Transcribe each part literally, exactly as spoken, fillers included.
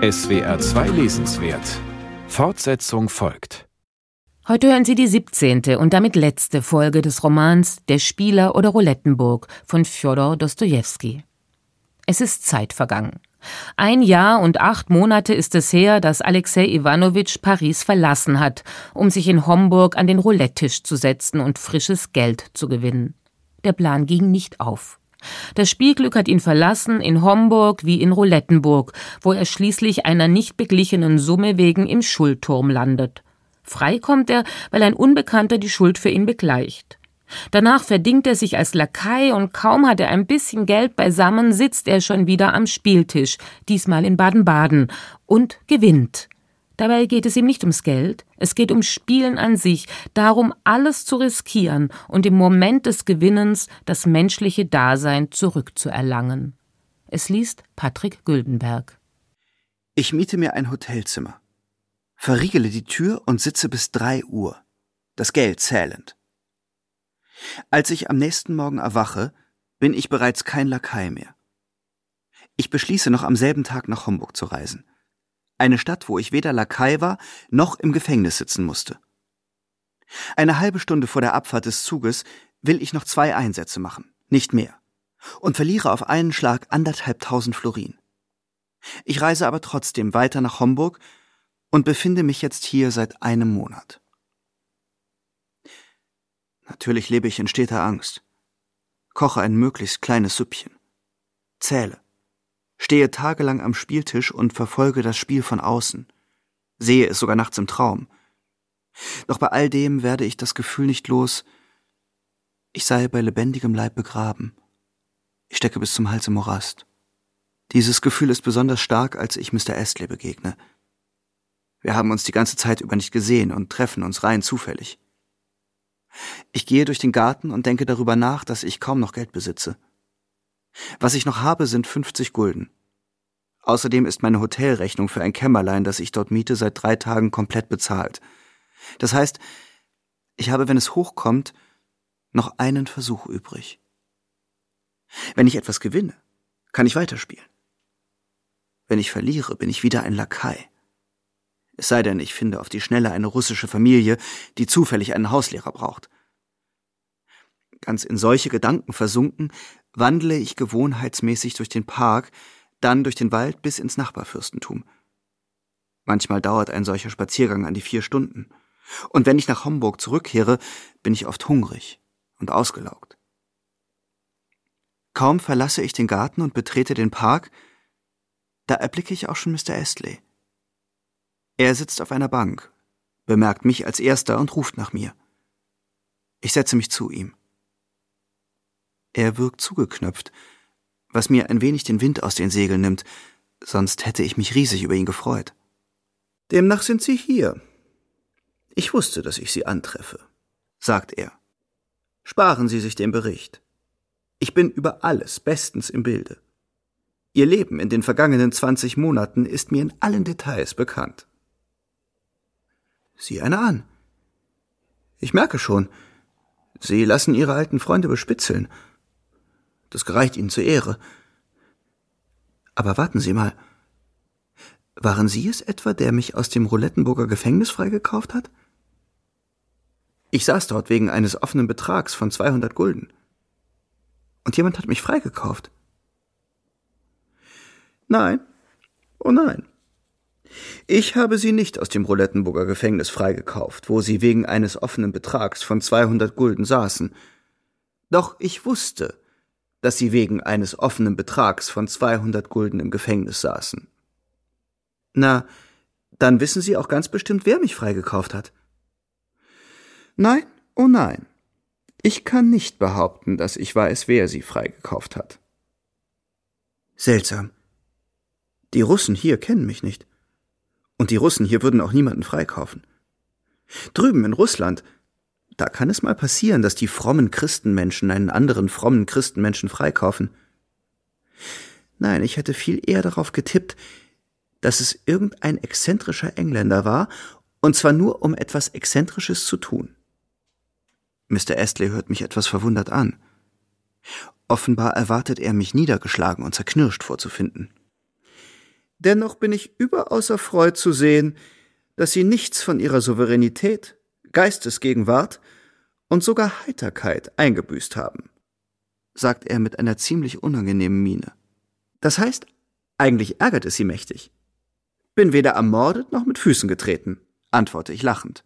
S W R zwei Lesenswert. Fortsetzung folgt. Heute hören Sie die siebzehnte und damit letzte Folge des Romans Der Spieler oder Roulettenburg von Fjodor Dostojewski. Es ist Zeit vergangen. Ein Jahr und acht Monate ist es her, dass Alexei Iwanowitsch Paris verlassen hat, um sich in Homburg an den Roulette-Tisch zu setzen und frisches Geld zu gewinnen. Der Plan ging nicht auf. Das Spielglück hat ihn verlassen, in Homburg wie in Roulettenburg, wo er schließlich einer nicht beglichenen Summe wegen im Schuldturm landet. Frei kommt er, weil ein Unbekannter die Schuld für ihn begleicht. Danach verdingt er sich als Lakai und kaum hat er ein bisschen Geld beisammen, sitzt er schon wieder am Spieltisch, diesmal in Baden-Baden, und gewinnt. Dabei geht es ihm nicht ums Geld, es geht um Spielen an sich, darum, alles zu riskieren und im Moment des Gewinnens das menschliche Dasein zurückzuerlangen. Es liest Patrick Güldenberg. Ich miete mir ein Hotelzimmer, verriegele die Tür und sitze bis drei Uhr, das Geld zählend. Als ich am nächsten Morgen erwache, bin ich bereits kein Lakai mehr. Ich beschließe noch am selben Tag nach Homburg zu reisen. Eine Stadt, wo ich weder Lakai war, noch im Gefängnis sitzen musste. Eine halbe Stunde vor der Abfahrt des Zuges will ich noch zwei Einsätze machen, nicht mehr, und verliere auf einen Schlag anderthalbtausend Florin. Ich reise aber trotzdem weiter nach Homburg und befinde mich jetzt hier seit einem Monat. Natürlich lebe ich in steter Angst, koche ein möglichst kleines Süppchen, zähle, stehe tagelang am Spieltisch und verfolge das Spiel von außen, sehe es sogar nachts im Traum. Doch bei all dem werde ich das Gefühl nicht los, ich sei bei lebendigem Leib begraben. Ich stecke bis zum Hals im Morast. Dieses Gefühl ist besonders stark, als ich Mister Astley begegne. Wir haben uns die ganze Zeit über nicht gesehen und treffen uns rein zufällig. Ich gehe durch den Garten und denke darüber nach, dass ich kaum noch Geld besitze. Was ich noch habe, sind fünfzig Gulden. Außerdem ist meine Hotelrechnung für ein Kämmerlein, das ich dort miete, seit drei Tagen komplett bezahlt. Das heißt, ich habe, wenn es hochkommt, noch einen Versuch übrig. Wenn ich etwas gewinne, kann ich weiterspielen. Wenn ich verliere, bin ich wieder ein Lakai. Es sei denn, ich finde auf die Schnelle eine russische Familie, die zufällig einen Hauslehrer braucht. Ganz in solche Gedanken versunken, wandle ich gewohnheitsmäßig durch den Park, dann durch den Wald bis ins Nachbarfürstentum. Manchmal dauert ein solcher Spaziergang an die vier Stunden. Und wenn ich nach Homburg zurückkehre, bin ich oft hungrig und ausgelaugt. Kaum verlasse ich den Garten und betrete den Park, da erblicke ich auch schon Mister Astley. Er sitzt auf einer Bank, bemerkt mich als Erster und ruft nach mir. Ich setze mich zu ihm. Er wirkt zugeknöpft, was mir ein wenig den Wind aus den Segeln nimmt, sonst hätte ich mich riesig über ihn gefreut. »Demnach sind Sie hier. Ich wusste, dass ich Sie antreffe«, sagt er. »Sparen Sie sich den Bericht. Ich bin über alles bestens im Bilde. Ihr Leben in den vergangenen zwanzig Monaten ist mir in allen Details bekannt.« »Sieh einer an. Ich merke schon, Sie lassen Ihre alten Freunde bespitzeln. Das gereicht Ihnen zur Ehre. Aber warten Sie mal. Waren Sie es etwa, der mich aus dem Roulettenburger Gefängnis freigekauft hat? Ich saß dort wegen eines offenen Betrags von zweihundert Gulden. Und jemand hat mich freigekauft. Nein, oh nein. Ich habe Sie nicht aus dem Roulettenburger Gefängnis freigekauft, wo Sie wegen eines offenen Betrags von zweihundert Gulden saßen. Doch ich wusste, dass Sie wegen eines offenen Betrags von zweihundert Gulden im Gefängnis saßen. Na, dann wissen Sie auch ganz bestimmt, wer mich freigekauft hat. Nein, oh nein. Ich kann nicht behaupten, dass ich weiß, wer Sie freigekauft hat. Seltsam. Die Russen hier kennen mich nicht. Und die Russen hier würden auch niemanden freikaufen. Drüben in Russland, da kann es mal passieren, dass die frommen Christenmenschen einen anderen frommen Christenmenschen freikaufen. Nein, ich hätte viel eher darauf getippt, dass es irgendein exzentrischer Engländer war, und zwar nur, um etwas Exzentrisches zu tun. Mister Astley hört mich etwas verwundert an. Offenbar erwartet er, mich niedergeschlagen und zerknirscht vorzufinden. Dennoch bin ich überaus erfreut zu sehen, dass Sie nichts von Ihrer Souveränität, Geistesgegenwart und sogar Heiterkeit eingebüßt haben, sagt er mit einer ziemlich unangenehmen Miene. Das heißt, eigentlich ärgert es Sie mächtig. Bin weder ermordet noch mit Füßen getreten, antworte ich lachend.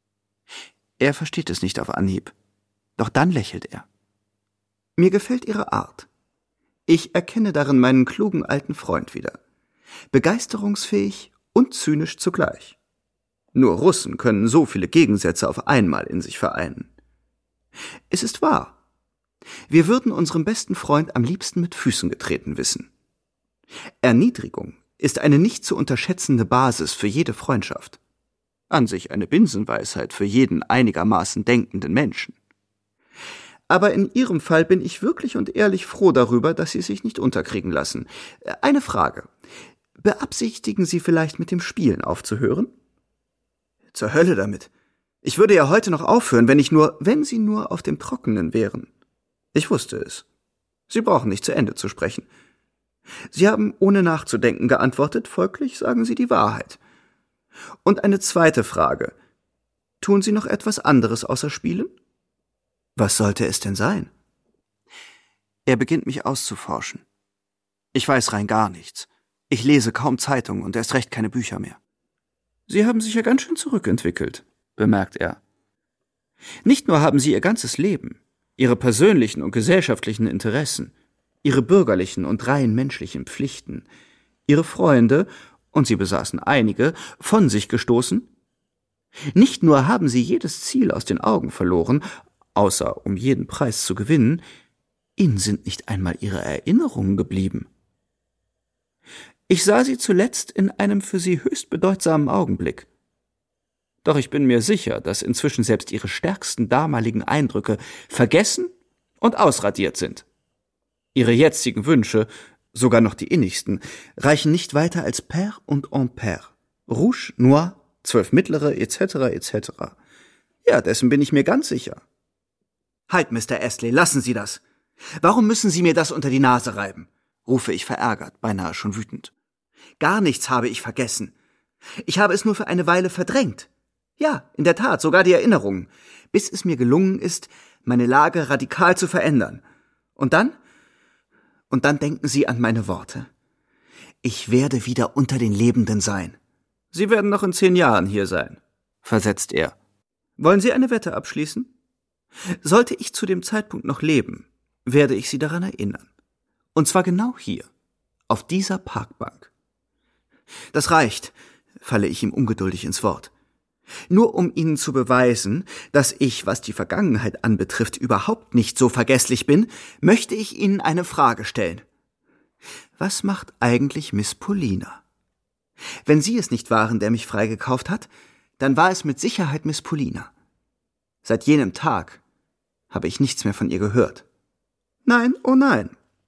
Er versteht es nicht auf Anhieb, doch dann lächelt er. Mir gefällt Ihre Art. Ich erkenne darin meinen klugen alten Freund wieder. Begeisterungsfähig und zynisch zugleich. Nur Russen können so viele Gegensätze auf einmal in sich vereinen. Es ist wahr. Wir würden unserem besten Freund am liebsten mit Füßen getreten wissen. Erniedrigung ist eine nicht zu unterschätzende Basis für jede Freundschaft. An sich eine Binsenweisheit für jeden einigermaßen denkenden Menschen. Aber in Ihrem Fall bin ich wirklich und ehrlich froh darüber, dass Sie sich nicht unterkriegen lassen. Eine Frage. Beabsichtigen Sie vielleicht mit dem Spielen aufzuhören? Zur Hölle damit. Ich würde ja heute noch aufhören, wenn ich nur, wenn Sie nur auf dem Trockenen wären. Ich wusste es. Sie brauchen nicht zu Ende zu sprechen. Sie haben ohne nachzudenken geantwortet, folglich sagen Sie die Wahrheit. Und eine zweite Frage. Tun Sie noch etwas anderes außer Spielen? Was sollte es denn sein? Er beginnt mich auszuforschen. Ich weiß rein gar nichts. Ich lese kaum Zeitungen und erst recht keine Bücher mehr. Sie haben sich ja ganz schön zurückentwickelt, bemerkt er. Nicht nur haben Sie Ihr ganzes Leben, Ihre persönlichen und gesellschaftlichen Interessen, Ihre bürgerlichen und rein menschlichen Pflichten, Ihre Freunde, und Sie besaßen einige, von sich gestoßen. Nicht nur haben Sie jedes Ziel aus den Augen verloren, außer um jeden Preis zu gewinnen, Ihnen sind nicht einmal Ihre Erinnerungen geblieben. Ich sah Sie zuletzt in einem für Sie höchst bedeutsamen Augenblick. Doch ich bin mir sicher, dass inzwischen selbst Ihre stärksten damaligen Eindrücke vergessen und ausradiert sind. Ihre jetzigen Wünsche, sogar noch die innigsten, reichen nicht weiter als Père und Impair, Rouge, Noir, zwölf mittlere, et cetera et cetera. Ja, dessen bin ich mir ganz sicher. Halt, Mister Astley, lassen Sie das. Warum müssen Sie mir das unter die Nase reiben? Rufe ich verärgert, beinahe schon wütend. Gar nichts habe ich vergessen. Ich habe es nur für eine Weile verdrängt. Ja, in der Tat, sogar die Erinnerungen, bis es mir gelungen ist, meine Lage radikal zu verändern. Und dann? Und dann denken Sie an meine Worte. Ich werde wieder unter den Lebenden sein. Sie werden noch in zehn Jahren hier sein, versetzt er. Wollen Sie eine Wette abschließen? Sollte ich zu dem Zeitpunkt noch leben, werde ich Sie daran erinnern. Und zwar genau hier, auf dieser Parkbank. Das reicht, falle ich ihm ungeduldig ins Wort. Nur um Ihnen zu beweisen, dass ich, was die Vergangenheit anbetrifft, überhaupt nicht so vergesslich bin, möchte ich Ihnen eine Frage stellen. Was macht eigentlich Miss Polina? Wenn Sie es nicht waren, der mich freigekauft hat, dann war es mit Sicherheit Miss Polina. Seit jenem Tag habe ich nichts mehr von ihr gehört. Nein, oh nein.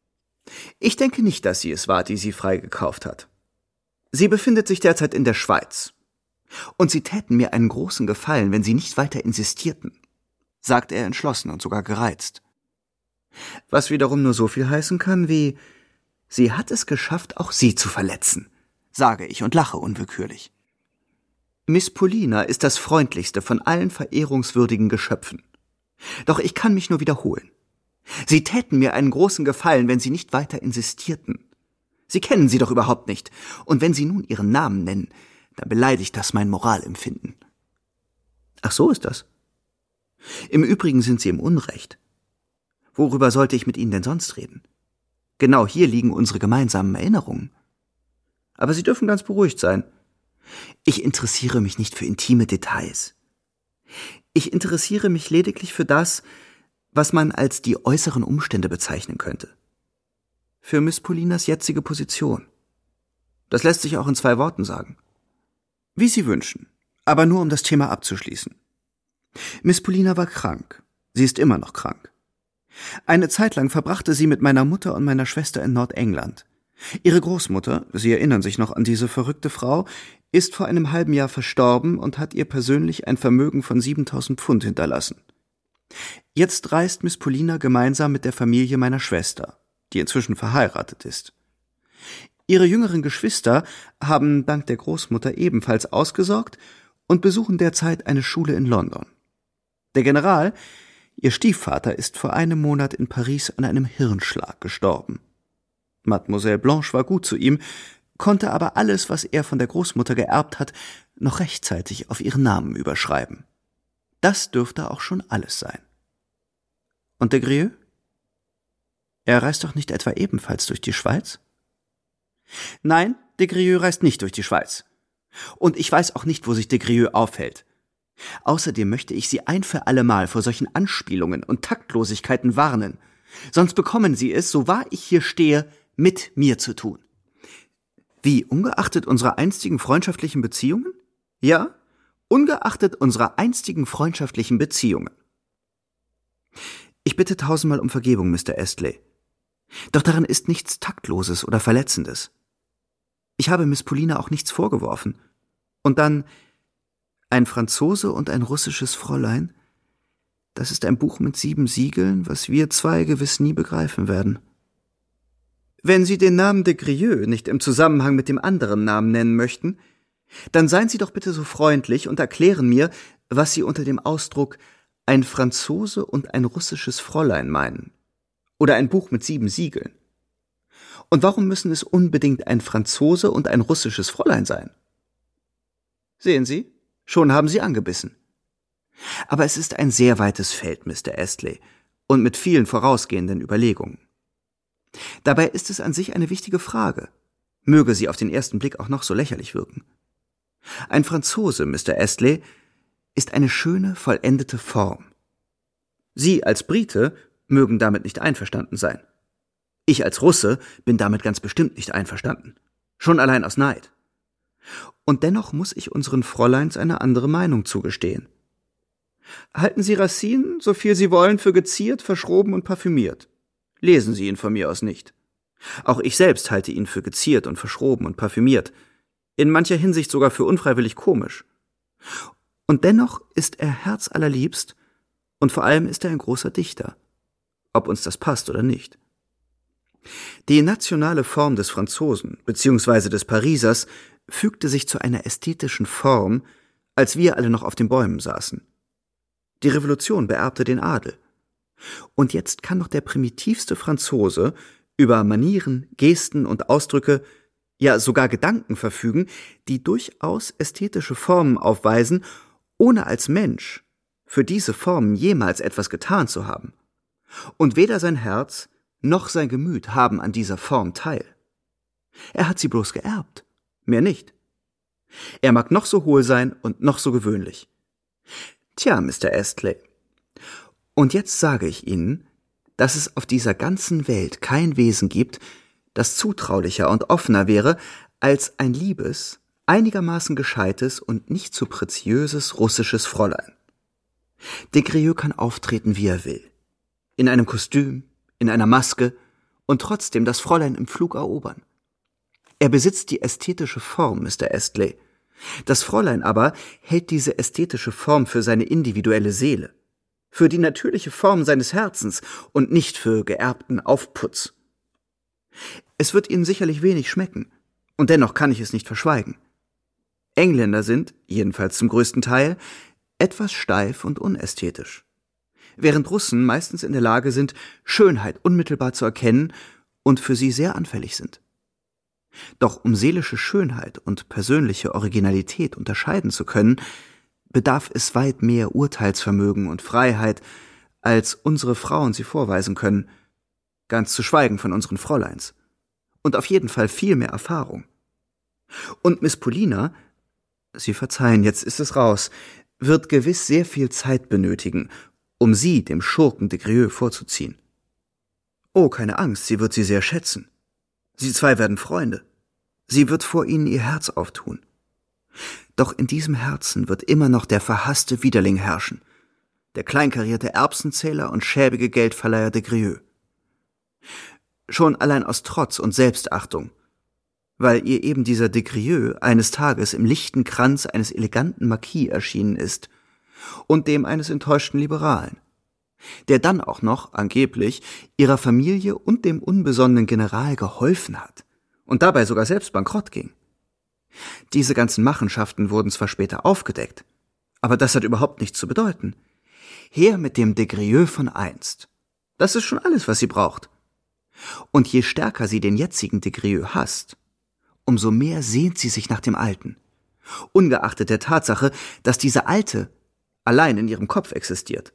Ich denke nicht, dass sie es war, die sie freigekauft hat. Sie befindet sich derzeit in der Schweiz. Und Sie täten mir einen großen Gefallen, wenn Sie nicht weiter insistierten, sagt er entschlossen und sogar gereizt. Was wiederum nur so viel heißen kann wie, sie hat es geschafft, auch Sie zu verletzen, sage ich und lache unwillkürlich. Miss Polina ist das freundlichste von allen verehrungswürdigen Geschöpfen. Doch ich kann mich nur wiederholen. Sie täten mir einen großen Gefallen, wenn Sie nicht weiter insistierten. Sie kennen sie doch überhaupt nicht, und wenn Sie nun Ihren Namen nennen, dann beleidigt das mein Moralempfinden. Ach, so ist das. Im Übrigen sind Sie im Unrecht. Worüber sollte ich mit Ihnen denn sonst reden? Genau hier liegen unsere gemeinsamen Erinnerungen. Aber Sie dürfen ganz beruhigt sein. Ich interessiere mich nicht für intime Details. Ich interessiere mich lediglich für das, was man als die äußeren Umstände bezeichnen könnte. Für Miss Polinas jetzige Position. Das lässt sich auch in zwei Worten sagen. Wie Sie wünschen, aber nur um das Thema abzuschließen. Miss Polina war krank. Sie ist immer noch krank. Eine Zeit lang verbrachte sie mit meiner Mutter und meiner Schwester in Nordengland. Ihre Großmutter, Sie erinnern sich noch an diese verrückte Frau, ist vor einem halben Jahr verstorben und hat ihr persönlich ein Vermögen von siebentausend Pfund hinterlassen. Jetzt reist Miss Polina gemeinsam mit der Familie meiner Schwester, die inzwischen verheiratet ist. Ihre jüngeren Geschwister haben dank der Großmutter ebenfalls ausgesorgt und besuchen derzeit eine Schule in London. Der General, ihr Stiefvater, ist vor einem Monat in Paris an einem Hirnschlag gestorben. Mademoiselle Blanche war gut zu ihm, konnte aber alles, was er von der Großmutter geerbt hat, noch rechtzeitig auf ihren Namen überschreiben. Das dürfte auch schon alles sein. Und de Grieux? Er reist doch nicht etwa ebenfalls durch die Schweiz? Nein, de Grieux reist nicht durch die Schweiz. Und ich weiß auch nicht, wo sich de Grieux aufhält. Außerdem möchte ich Sie ein für allemal vor solchen Anspielungen und Taktlosigkeiten warnen. Sonst bekommen Sie es, so wahr ich hier stehe, mit mir zu tun. Wie, ungeachtet unserer einstigen freundschaftlichen Beziehungen? Ja, ungeachtet unserer einstigen freundschaftlichen Beziehungen. Ich bitte tausendmal um Vergebung, Mister Astley. Doch darin ist nichts Taktloses oder Verletzendes. Ich habe Miss Paulina auch nichts vorgeworfen. Und dann ein Franzose und ein russisches Fräulein. Das ist ein Buch mit sieben Siegeln, was wir zwei gewiss nie begreifen werden. Wenn Sie den Namen de Grieux nicht im Zusammenhang mit dem anderen Namen nennen möchten, dann seien Sie doch bitte so freundlich und erklären mir, was Sie unter dem Ausdruck ein Franzose und ein russisches Fräulein meinen. Oder ein Buch mit sieben Siegeln. Und warum müssen es unbedingt ein Franzose und ein russisches Fräulein sein? Sehen Sie, schon haben Sie angebissen. Aber es ist ein sehr weites Feld, Mister Astley, und mit vielen vorausgehenden Überlegungen. Dabei ist es an sich eine wichtige Frage, möge sie auf den ersten Blick auch noch so lächerlich wirken. Ein Franzose, Mister Astley, ist eine schöne, vollendete Form. Sie als Brite mögen damit nicht einverstanden sein. Ich als Russe bin damit ganz bestimmt nicht einverstanden. Schon allein aus Neid. Und dennoch muss ich unseren Fräuleins eine andere Meinung zugestehen. Halten Sie Racine, so viel Sie wollen, für geziert, verschroben und parfümiert. Lesen Sie ihn von mir aus nicht. Auch ich selbst halte ihn für geziert und verschroben und parfümiert. In mancher Hinsicht sogar für unfreiwillig komisch. Und dennoch ist er herzallerliebst und vor allem ist er ein großer Dichter. Ob uns das passt oder nicht. Die nationale Form des Franzosen bzw. des Parisers fügte sich zu einer ästhetischen Form, als wir alle noch auf den Bäumen saßen. Die Revolution beerbte den Adel. Und jetzt kann noch der primitivste Franzose über Manieren, Gesten und Ausdrücke, ja sogar Gedanken verfügen, die durchaus ästhetische Formen aufweisen, ohne als Mensch für diese Formen jemals etwas getan zu haben. Und weder sein Herz noch sein Gemüt haben an dieser Form teil. Er hat sie bloß geerbt, mehr nicht. Er mag noch so hohl sein und noch so gewöhnlich. Tja, Mister Astley, und jetzt sage ich Ihnen, dass es auf dieser ganzen Welt kein Wesen gibt, das zutraulicher und offener wäre als ein liebes, einigermaßen gescheites und nicht zu preziöses russisches Fräulein. De Grieux kann auftreten, wie er will. In einem Kostüm, in einer Maske und trotzdem das Fräulein im Flug erobern. Er besitzt die ästhetische Form, Mister Astley. Das Fräulein aber hält diese ästhetische Form für seine individuelle Seele, für die natürliche Form seines Herzens und nicht für geerbten Aufputz. Es wird Ihnen sicherlich wenig schmecken, und dennoch kann ich es nicht verschweigen. Engländer sind, jedenfalls zum größten Teil, etwas steif und unästhetisch, während Russen meistens in der Lage sind, Schönheit unmittelbar zu erkennen und für sie sehr anfällig sind. Doch um seelische Schönheit und persönliche Originalität unterscheiden zu können, bedarf es weit mehr Urteilsvermögen und Freiheit, als unsere Frauen sie vorweisen können, ganz zu schweigen von unseren Fräuleins, und auf jeden Fall viel mehr Erfahrung. Und Miss Paulina, Sie verzeihen, jetzt ist es raus, wird gewiss sehr viel Zeit benötigen, um sie dem Schurken de Grieux vorzuziehen. Oh, keine Angst, sie wird sie sehr schätzen. Sie zwei werden Freunde. Sie wird vor ihnen ihr Herz auftun. Doch in diesem Herzen wird immer noch der verhasste Widerling herrschen, der kleinkarierte Erbsenzähler und schäbige Geldverleiher de Grieux. Schon allein aus Trotz und Selbstachtung, weil ihr eben dieser de Grieux eines Tages im lichten Kranz eines eleganten Marquis erschienen ist und dem eines enttäuschten Liberalen, der dann auch noch, angeblich, ihrer Familie und dem unbesonnenen General geholfen hat und dabei sogar selbst bankrott ging. Diese ganzen Machenschaften wurden zwar später aufgedeckt, aber das hat überhaupt nichts zu bedeuten. Her mit dem de Grieux von einst. Das ist schon alles, was sie braucht. Und je stärker sie den jetzigen de Grieux hasst, umso mehr sehnt sie sich nach dem Alten. Ungeachtet der Tatsache, dass dieser Alte allein in ihrem Kopf existiert.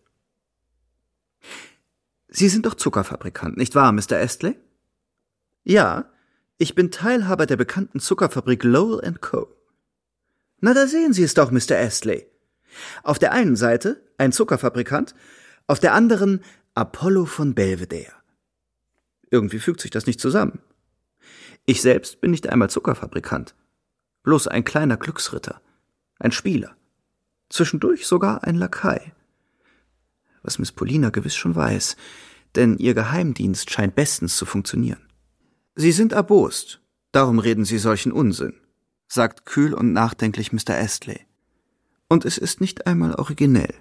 Sie sind doch Zuckerfabrikant, nicht wahr, Mister Astley? Ja, ich bin Teilhaber der bekannten Zuckerfabrik Lowell and Co. Na, da sehen Sie es doch, Mister Astley. Auf der einen Seite ein Zuckerfabrikant, auf der anderen Apollo von Belvedere. Irgendwie fügt sich das nicht zusammen. Ich selbst bin nicht einmal Zuckerfabrikant, bloß ein kleiner Glücksritter, ein Spieler, zwischendurch sogar ein Lakai. Was Miss Paulina gewiss schon weiß, denn ihr Geheimdienst scheint bestens zu funktionieren. Sie sind erbost, darum reden Sie solchen Unsinn, sagt kühl und nachdenklich Mister Astley. Und es ist nicht einmal originell.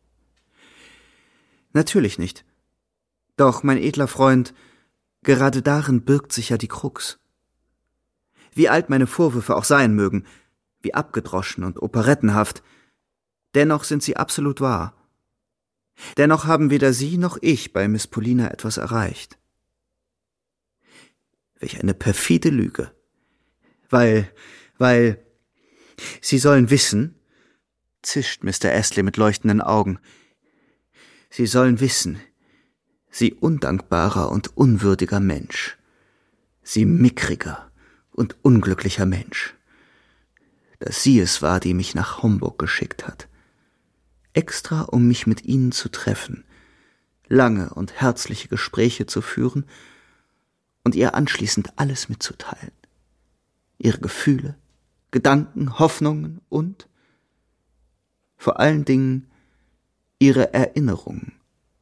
Natürlich nicht. Doch, mein edler Freund, gerade darin birgt sich ja die Krux. Wie alt meine Vorwürfe auch sein mögen, wie abgedroschen und operettenhaft, dennoch sind sie absolut wahr. Dennoch haben weder Sie noch ich bei Miss Paulina etwas erreicht. Welch eine perfide Lüge. Weil, weil, Sie sollen wissen, zischt Mister Astley mit leuchtenden Augen, Sie sollen wissen, Sie undankbarer und unwürdiger Mensch, Sie mickriger und unglücklicher Mensch, dass sie es war, die mich nach Homburg geschickt hat, extra um mich mit Ihnen zu treffen, lange und herzliche Gespräche zu führen und ihr anschließend alles mitzuteilen. Ihre Gefühle, Gedanken, Hoffnungen und vor allen Dingen ihre Erinnerungen.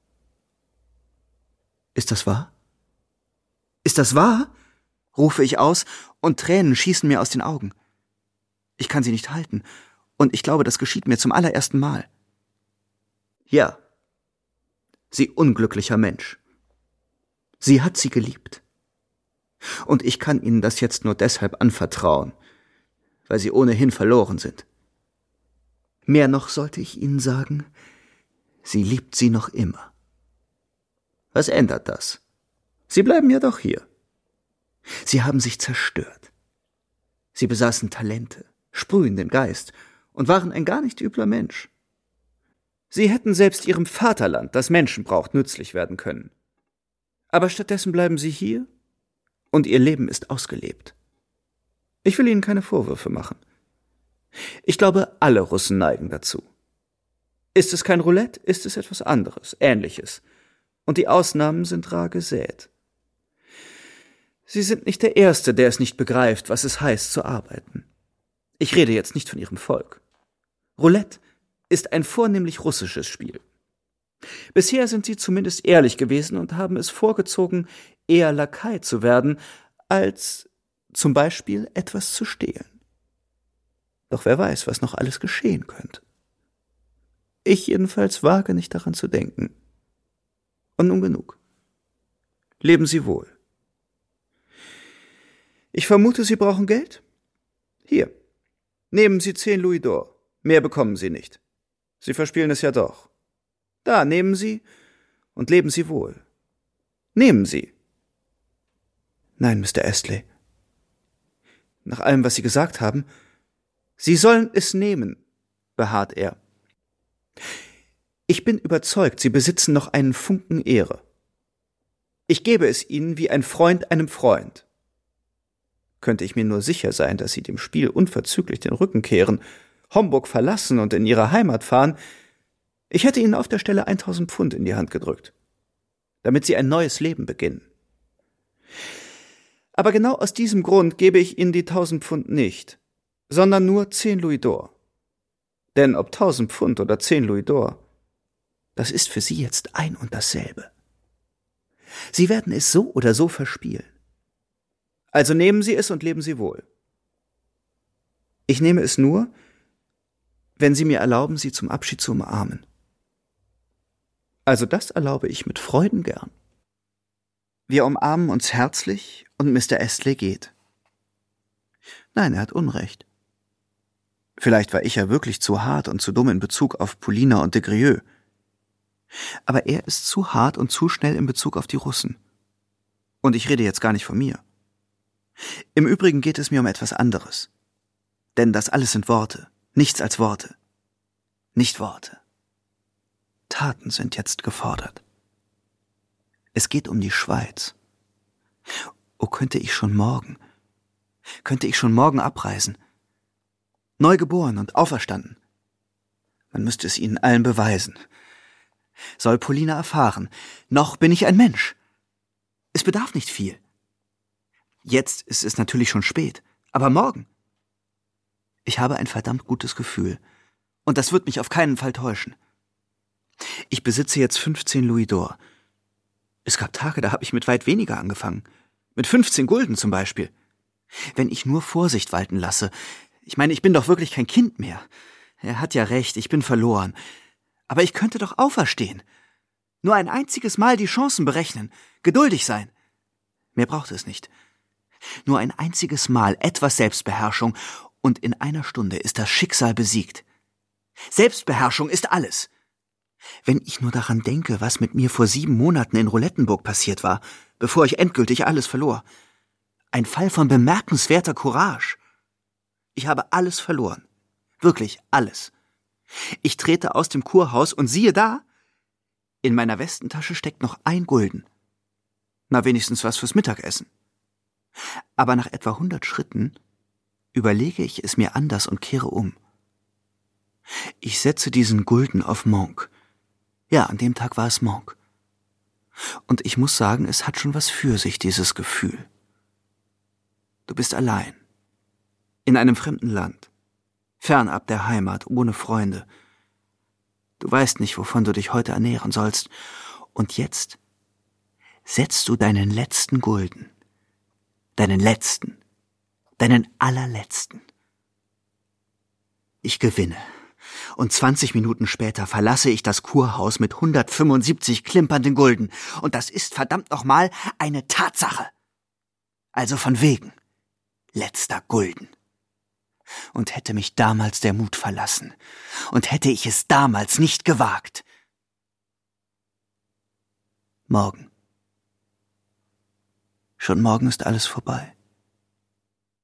Ist das wahr? Ist das wahr? Rufe ich aus, und Tränen schießen mir aus den Augen. Ich kann sie nicht halten, und ich glaube, das geschieht mir zum allerersten Mal. Ja, Sie unglücklicher Mensch. Sie hat sie geliebt. Und ich kann Ihnen das jetzt nur deshalb anvertrauen, weil Sie ohnehin verloren sind. Mehr noch sollte ich Ihnen sagen, sie liebt Sie noch immer. Was ändert das? Sie bleiben ja doch hier. Sie haben sich zerstört. Sie besaßen Talente, sprühenden Geist und waren ein gar nicht übler Mensch. Sie hätten selbst Ihrem Vaterland, das Menschen braucht, nützlich werden können. Aber stattdessen bleiben Sie hier und Ihr Leben ist ausgelebt. Ich will Ihnen keine Vorwürfe machen. Ich glaube, alle Russen neigen dazu. Ist es kein Roulette, ist es etwas anderes, Ähnliches. Und die Ausnahmen sind rar gesät. Sie sind nicht der Erste, der es nicht begreift, was es heißt, zu arbeiten. Ich rede jetzt nicht von Ihrem Volk. Roulette ist ein vornehmlich russisches Spiel. Bisher sind Sie zumindest ehrlich gewesen und haben es vorgezogen, eher Lakai zu werden, als zum Beispiel etwas zu stehlen. Doch wer weiß, was noch alles geschehen könnte. Ich jedenfalls wage nicht daran zu denken. Und nun genug. Leben Sie wohl. Ich vermute, Sie brauchen Geld? Hier, nehmen Sie zehn Louis d'Or. Mehr bekommen Sie nicht. Sie verspielen es ja doch. Da, nehmen Sie und leben Sie wohl. Nehmen Sie. Nein, Mister Astley. Nach allem, was Sie gesagt haben, Sie sollen es nehmen, beharrt er. Ich bin überzeugt, Sie besitzen noch einen Funken Ehre. Ich gebe es Ihnen wie ein Freund einem Freund. Könnte ich mir nur sicher sein, dass Sie dem Spiel unverzüglich den Rücken kehren, Homburg verlassen und in Ihre Heimat fahren, ich hätte Ihnen auf der Stelle eintausend Pfund in die Hand gedrückt, damit Sie ein neues Leben beginnen. Aber genau aus diesem Grund gebe ich Ihnen die tausend Pfund nicht, sondern nur zehn Louis d'Or. Denn ob tausend Pfund oder zehn Louis d'Or, das ist für Sie jetzt ein und dasselbe. Sie werden es so oder so verspielen. Also nehmen Sie es und leben Sie wohl. Ich nehme es nur, wenn Sie mir erlauben, Sie zum Abschied zu umarmen. Also das erlaube ich mit Freuden gern. Wir umarmen uns herzlich und Mister Astley geht. Nein, er hat Unrecht. Vielleicht war ich ja wirklich zu hart und zu dumm in Bezug auf Polina und de Grieux. Aber er ist zu hart und zu schnell in Bezug auf die Russen. Und ich rede jetzt gar nicht von mir. Im Übrigen geht es mir um etwas anderes. Denn das alles sind Worte, nichts als Worte. Nicht Worte. Taten sind jetzt gefordert. Es geht um die Schweiz. Oh, könnte ich schon morgen, könnte ich schon morgen abreisen. Neugeboren und auferstanden. Man müsste es ihnen allen beweisen. Soll Polina erfahren, noch bin ich ein Mensch. Es bedarf nicht viel. Jetzt ist es natürlich schon spät, aber morgen. Ich habe ein verdammt gutes Gefühl, und das wird mich auf keinen Fall täuschen. Ich besitze jetzt fünfzehn Louis d'Or. Es gab Tage, da habe ich mit weit weniger angefangen. Mit fünfzehn Gulden zum Beispiel. Wenn ich nur Vorsicht walten lasse. Ich meine, ich bin doch wirklich kein Kind mehr. Er hat ja recht, ich bin verloren. Aber ich könnte doch auferstehen. Nur ein einziges Mal die Chancen berechnen. Geduldig sein. Mehr braucht es nicht. Nur ein einziges Mal etwas Selbstbeherrschung und in einer Stunde ist das Schicksal besiegt. Selbstbeherrschung ist alles. Wenn ich nur daran denke, was mit mir vor sieben Monaten in Roulettenburg passiert war, bevor ich endgültig alles verlor. Ein Fall von bemerkenswerter Courage. Ich habe alles verloren. Wirklich alles. Ich trete aus dem Kurhaus und siehe da, in meiner Westentasche steckt noch ein Gulden. Na, wenigstens was fürs Mittagessen. Aber nach etwa hundert Schritten überlege ich es mir anders und kehre um. Ich setze diesen Gulden auf Monk. Ja, an dem Tag war es Monk. Und ich muss sagen, es hat schon was für sich, dieses Gefühl. Du bist allein. In einem fremden Land. Fernab der Heimat, ohne Freunde. Du weißt nicht, wovon du dich heute ernähren sollst. Und jetzt setzt du deinen letzten Gulden. Deinen letzten. Deinen allerletzten. Ich gewinne. Und zwanzig Minuten später verlasse ich das Kurhaus mit hundertfünfundsiebzig klimpernden Gulden. Und das ist verdammt nochmal eine Tatsache. Also von wegen. Letzter Gulden. Und hätte mich damals der Mut verlassen. Und hätte ich es damals nicht gewagt. Morgen. Schon morgen ist alles vorbei.